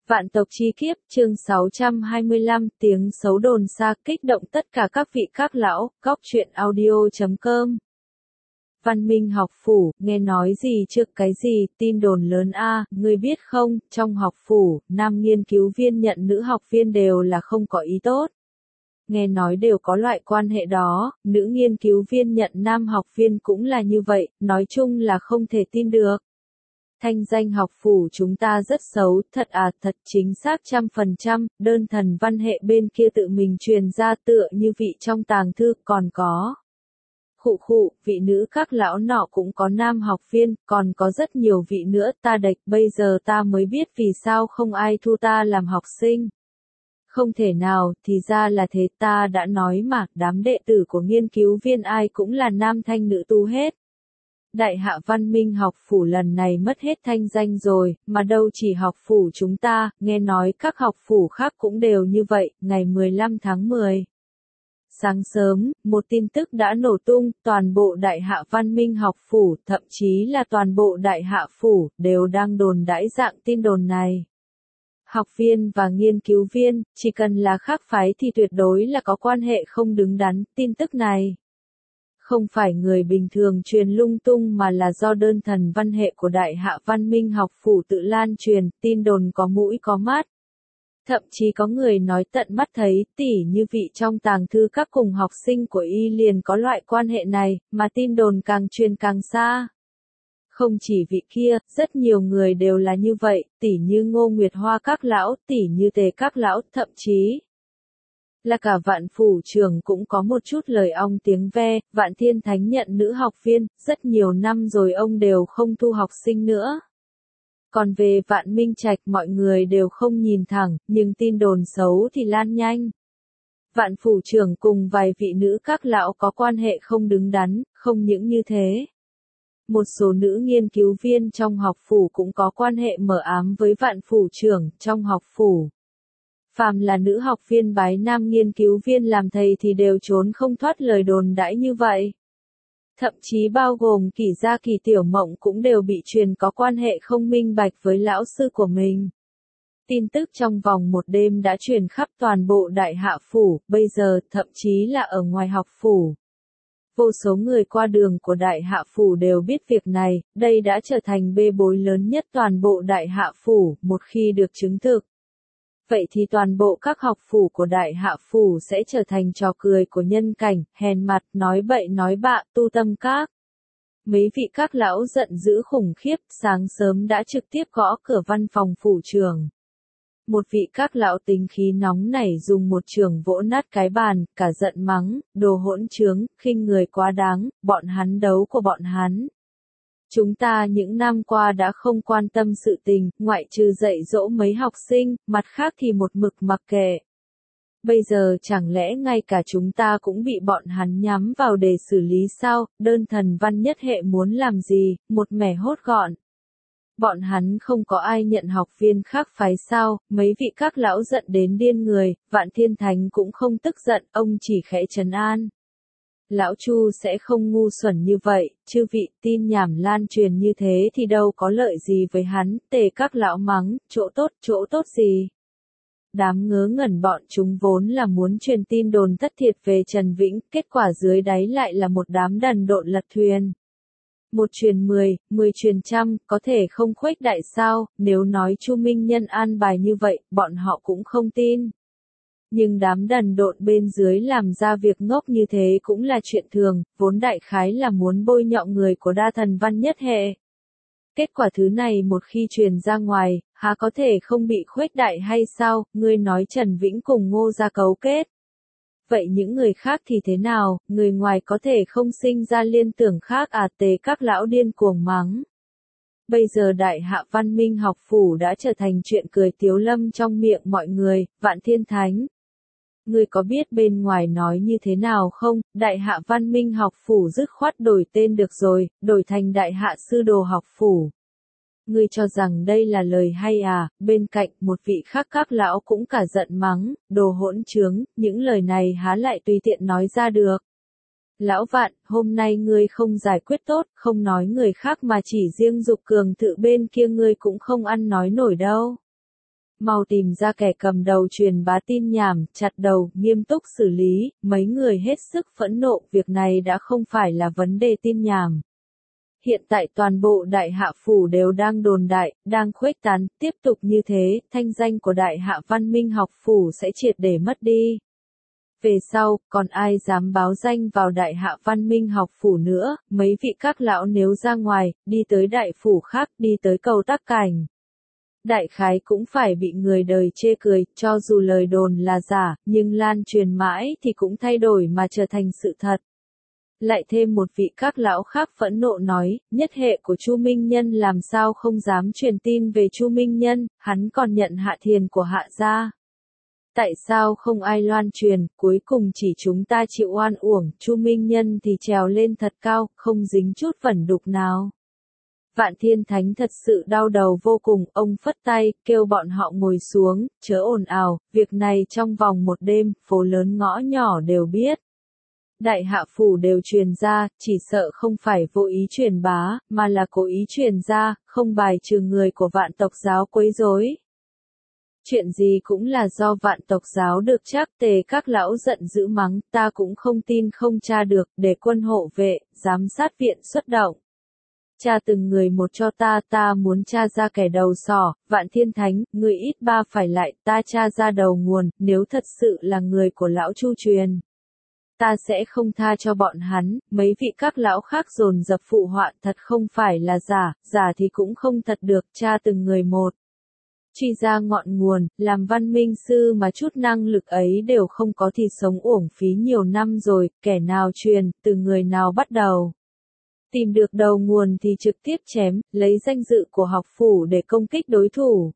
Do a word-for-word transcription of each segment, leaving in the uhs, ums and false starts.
Vạn tộc chi kiếp, chương sáu trăm hai mươi lăm, tiếng xấu đồn xa kích động tất cả các vị các lão, góc truyện audio chấm com. Văn Minh học phủ, nghe nói gì trước cái gì, tin đồn lớn a, ngươi biết không, trong học phủ, nam nghiên cứu viên nhận nữ học viên đều là không có ý tốt. Nghe nói đều có loại quan hệ đó, nữ nghiên cứu viên nhận nam học viên cũng là như vậy, nói chung là không thể tin được. Thanh danh học phủ chúng ta rất xấu, thật à, thật chính xác trăm phần trăm, đơn thần văn hệ bên kia tự mình truyền ra tựa như vị trong tàng thư còn có. Khụ khụ, vị nữ các lão nọ cũng có nam học viên, còn có rất nhiều vị nữa ta đệch, bây giờ ta mới biết vì sao không ai thu ta làm học sinh. Không thể nào, thì ra là thế, ta đã nói mà, đám đệ tử của nghiên cứu viên ai cũng là nam thanh nữ tu hết. Đại hạ văn minh học phủ lần này mất hết thanh danh rồi, mà đâu chỉ học phủ chúng ta, nghe nói các học phủ khác cũng đều như vậy, ngày mười lăm tháng mười. Sáng sớm, một tin tức đã nổ tung, toàn bộ đại hạ văn minh học phủ, thậm chí là toàn bộ đại hạ phủ, đều đang đồn đãi dạng tin đồn này. Học viên và nghiên cứu viên, chỉ cần là khác phái thì tuyệt đối là có quan hệ không đứng đắn, tin tức này. Không phải người bình thường truyền lung tung mà là do đơn thần văn hệ của đại hạ văn minh học phủ tự lan truyền, tin đồn có mũi có mắt. Thậm chí có người nói tận mắt thấy, tỉ như vị trong tàng thư các cùng học sinh của y liền có loại quan hệ này, mà tin đồn càng truyền càng xa. Không chỉ vị kia, rất nhiều người đều là như vậy, tỉ như Ngô Nguyệt Hoa các lão, tỉ như Tề các lão, thậm chí là cả Vạn phủ trưởng cũng có một chút lời ong tiếng ve, Vạn Thiên Thánh nhận nữ học viên, rất nhiều năm rồi ông đều không thu học sinh nữa. Còn về Vạn Minh Trạch mọi người đều không nhìn thẳng, nhưng tin đồn xấu thì lan nhanh. Vạn phủ trưởng cùng vài vị nữ các lão có quan hệ không đứng đắn, không những như thế. Một số nữ nghiên cứu viên trong học phủ cũng có quan hệ mờ ám với Vạn phủ trưởng trong học phủ. Phàm là nữ học viên bái nam nghiên cứu viên làm thầy thì đều trốn không thoát lời đồn đãi như vậy. Thậm chí bao gồm Kỷ Gia Kỷ Tiểu Mộng cũng đều bị truyền có quan hệ không minh bạch với lão sư của mình. Tin tức trong vòng một đêm đã truyền khắp toàn bộ đại hạ phủ, bây giờ thậm chí là ở ngoài học phủ. Vô số người qua đường của đại hạ phủ đều biết việc này, đây đã trở thành bê bối lớn nhất toàn bộ đại hạ phủ, một khi được chứng thực. Vậy thì toàn bộ các học phủ của đại hạ phủ sẽ trở thành trò cười của nhân cảnh, hèn mặt, nói bậy nói bạ, tu tâm các. Mấy vị các lão giận dữ khủng khiếp, sáng sớm đã trực tiếp gõ cửa văn phòng phủ trưởng. Một vị các lão tính khí nóng nảy dùng một chưởng vỗ nát cái bàn, cả giận mắng, đồ hỗn trướng, khinh người quá đáng, bọn hắn đấu của bọn hắn. Chúng ta những năm qua đã không quan tâm sự tình, ngoại trừ dạy dỗ mấy học sinh, mặt khác thì một mực mặc kệ. Bây giờ chẳng lẽ ngay cả chúng ta cũng bị bọn hắn nhắm vào để xử lý sao, đơn thần văn nhất hệ muốn làm gì, một mẻ hốt gọn. Bọn hắn không có ai nhận học viên khác phái sao, mấy vị các lão giận đến điên người, Vạn Thiên Thánh cũng không tức giận, ông chỉ khẽ trấn an. Lão Chu sẽ không ngu xuẩn như vậy, chư vị tin nhảm lan truyền như thế thì đâu có lợi gì với hắn, Tề các lão mắng, chỗ tốt, chỗ tốt gì. Đám ngớ ngẩn bọn chúng vốn là muốn truyền tin đồn thất thiệt về Trần Vĩnh, kết quả dưới đáy lại là một đám đần độn lật thuyền. Một truyền mười, mười truyền trăm, có thể không khuếch đại sao, nếu nói Chu Minh Nhân an bài như vậy, bọn họ cũng không tin. Nhưng đám đần độn bên dưới làm ra việc ngốc như thế cũng là chuyện thường, vốn đại khái là muốn bôi nhọ người của đa thần văn nhất hệ. Kết quả thứ này một khi truyền ra ngoài, há có thể không bị khuếch đại hay sao, ngươi nói Trần Vĩnh cùng Ngô gia cấu kết. Vậy những người khác thì thế nào, người ngoài có thể không sinh ra liên tưởng khác à, Tề các lão điên cuồng mắng. Bây giờ đại hạ văn minh học phủ đã trở thành chuyện cười tiếu lâm trong miệng mọi người, Vạn Thiên Thánh. Ngươi có biết bên ngoài nói như thế nào không, đại hạ văn minh học phủ dứt khoát đổi tên được rồi, đổi thành đại hạ sư đồ học phủ. Ngươi cho rằng đây là lời hay à, bên cạnh một vị khác các lão cũng cả giận mắng, đồ hỗn trướng, những lời này há lại tùy tiện nói ra được. Lão Vạn, hôm nay ngươi không giải quyết tốt, không nói người khác mà chỉ riêng Dục Cường Tự bên kia ngươi cũng không ăn nói nổi đâu. Mau tìm ra kẻ cầm đầu truyền bá tin nhảm, chặt đầu, nghiêm túc xử lý, mấy người hết sức phẫn nộ, việc này đã không phải là vấn đề tin nhảm. Hiện tại toàn bộ Đại Hạ Phủ đều đang đồn đại, đang khuếch tán, tiếp tục như thế, thanh danh của Đại Hạ Văn Minh Học Phủ sẽ triệt để mất đi. Về sau, còn ai dám báo danh vào Đại Hạ Văn Minh Học Phủ nữa, mấy vị các lão nếu ra ngoài, đi tới đại phủ khác, đi tới cầu Tắc Cảnh. Đại khái cũng phải bị người đời chê cười, cho dù lời đồn là giả, nhưng lan truyền mãi thì cũng thay đổi mà trở thành sự thật. Lại thêm một vị các lão khác phẫn nộ nói, nhất hệ của Chu Minh Nhân làm sao không dám truyền tin về Chu Minh Nhân, hắn còn nhận hạ thiền của Hạ gia. Tại sao không ai loan truyền, cuối cùng chỉ chúng ta chịu oan uổng, Chu Minh Nhân thì trèo lên thật cao, không dính chút vẩn đục nào. Vạn Thiên Thánh thật sự đau đầu vô cùng, ông phất tay, kêu bọn họ ngồi xuống, chớ ồn ào, việc này trong vòng một đêm, phố lớn ngõ nhỏ đều biết. Đại Hạ Phủ đều truyền ra, chỉ sợ không phải vô ý truyền bá, mà là cố ý truyền ra, không bài trừ người của vạn tộc giáo quấy rối. Chuyện gì cũng là do vạn tộc giáo được chắc tề các lão giận dữ mắng, ta cũng không tin không tra được, để quân hộ vệ, giám sát viện xuất động. Tra từng người một cho ta, ta muốn tra ra kẻ đầu sỏ, Vạn Thiên Thánh, người ít ba phải lại, ta tra ra đầu nguồn, nếu thật sự là người của lão Chu truyền. Ta sẽ không tha cho bọn hắn, mấy vị các lão khác dồn dập phụ họa, thật không phải là giả, giả thì cũng không thật được, tra từng người một. Truy ra ngọn nguồn, làm văn minh sư mà chút năng lực ấy đều không có thì sống uổng phí nhiều năm rồi, kẻ nào truyền, từ người nào bắt đầu. Tìm được đầu nguồn thì trực tiếp chém, lấy danh dự của học phủ để công kích đối thủ.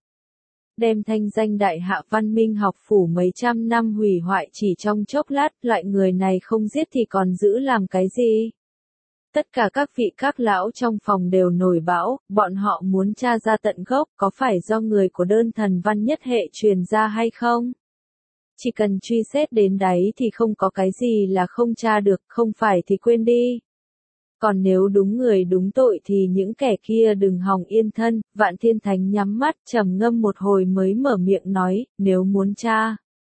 Đem thanh danh Đại Hạ Văn Minh Học Phủ mấy trăm năm hủy hoại chỉ trong chốc lát, loại người này không giết thì còn giữ làm cái gì? Tất cả các vị các lão trong phòng đều nổi bão, bọn họ muốn tra ra tận gốc, có phải do người của đơn thần văn nhất hệ truyền ra hay không? Chỉ cần truy xét đến đáy thì không có cái gì là không tra được, không phải thì quên đi. Còn nếu đúng người đúng tội thì những kẻ kia đừng hòng yên thân. Vạn Thiên Thánh nhắm mắt trầm ngâm một hồi mới mở miệng nói, nếu muốn tra.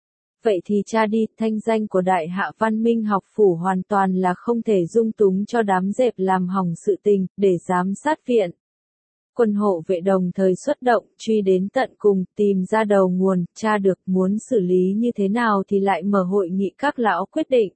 Vậy thì tra đi, thanh danh của Đại Hạ Văn Minh Học Phủ hoàn toàn là không thể dung túng cho đám dẹp làm hỏng sự tình, để giám sát viện. Quân hộ vệ đồng thời xuất động, truy đến tận cùng, tìm ra đầu nguồn, tra được muốn xử lý như thế nào thì lại mở hội nghị các lão quyết định.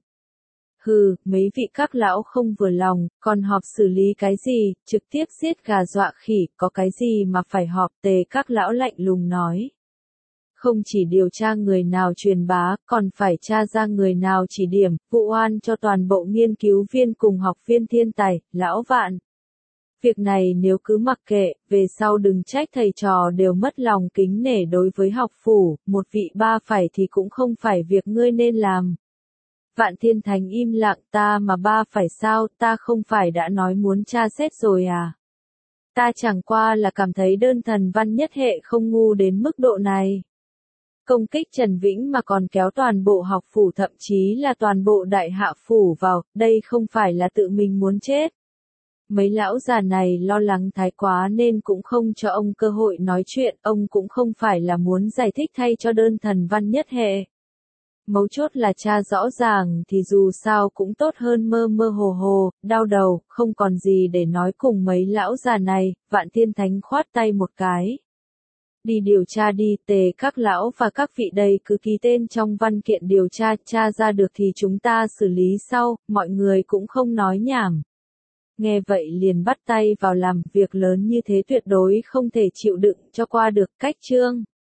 Hừ, mấy vị các lão không vừa lòng, còn họp xử lý cái gì, trực tiếp giết gà dọa khỉ, có cái gì mà phải họp, tề các lão lạnh lùng nói. Không chỉ điều tra người nào truyền bá, còn phải tra ra người nào chỉ điểm, vụ oan cho toàn bộ nghiên cứu viên cùng học viên thiên tài, lão Vạn. Việc này nếu cứ mặc kệ, về sau đừng trách thầy trò đều mất lòng kính nể đối với học phủ, một vị ba phải thì cũng không phải việc ngươi nên làm. Vạn Thiên Thánh im lặng, ta mà ba phải sao, ta không phải đã nói muốn tra xét rồi à? Ta chẳng qua là cảm thấy đơn thần văn nhất hệ không ngu đến mức độ này. Công kích Trần Vĩnh mà còn kéo toàn bộ học phủ thậm chí là toàn bộ Đại Hạ Phủ vào, đây không phải là tự mình muốn chết. Mấy lão già này lo lắng thái quá nên cũng không cho ông cơ hội nói chuyện, ông cũng không phải là muốn giải thích thay cho đơn thần văn nhất hệ. Mấu chốt là tra rõ ràng thì dù sao cũng tốt hơn mơ mơ hồ hồ, đau đầu, không còn gì để nói cùng mấy lão già này. Vạn Thiên Thánh khoát tay một cái. Đi điều tra đi, tề các lão và các vị đây cứ ký tên trong văn kiện điều tra, tra ra được thì chúng ta xử lý sau, mọi người cũng không nói nhảm. Nghe vậy liền bắt tay vào làm, việc lớn như thế tuyệt đối không thể chịu đựng cho qua được. Cách chương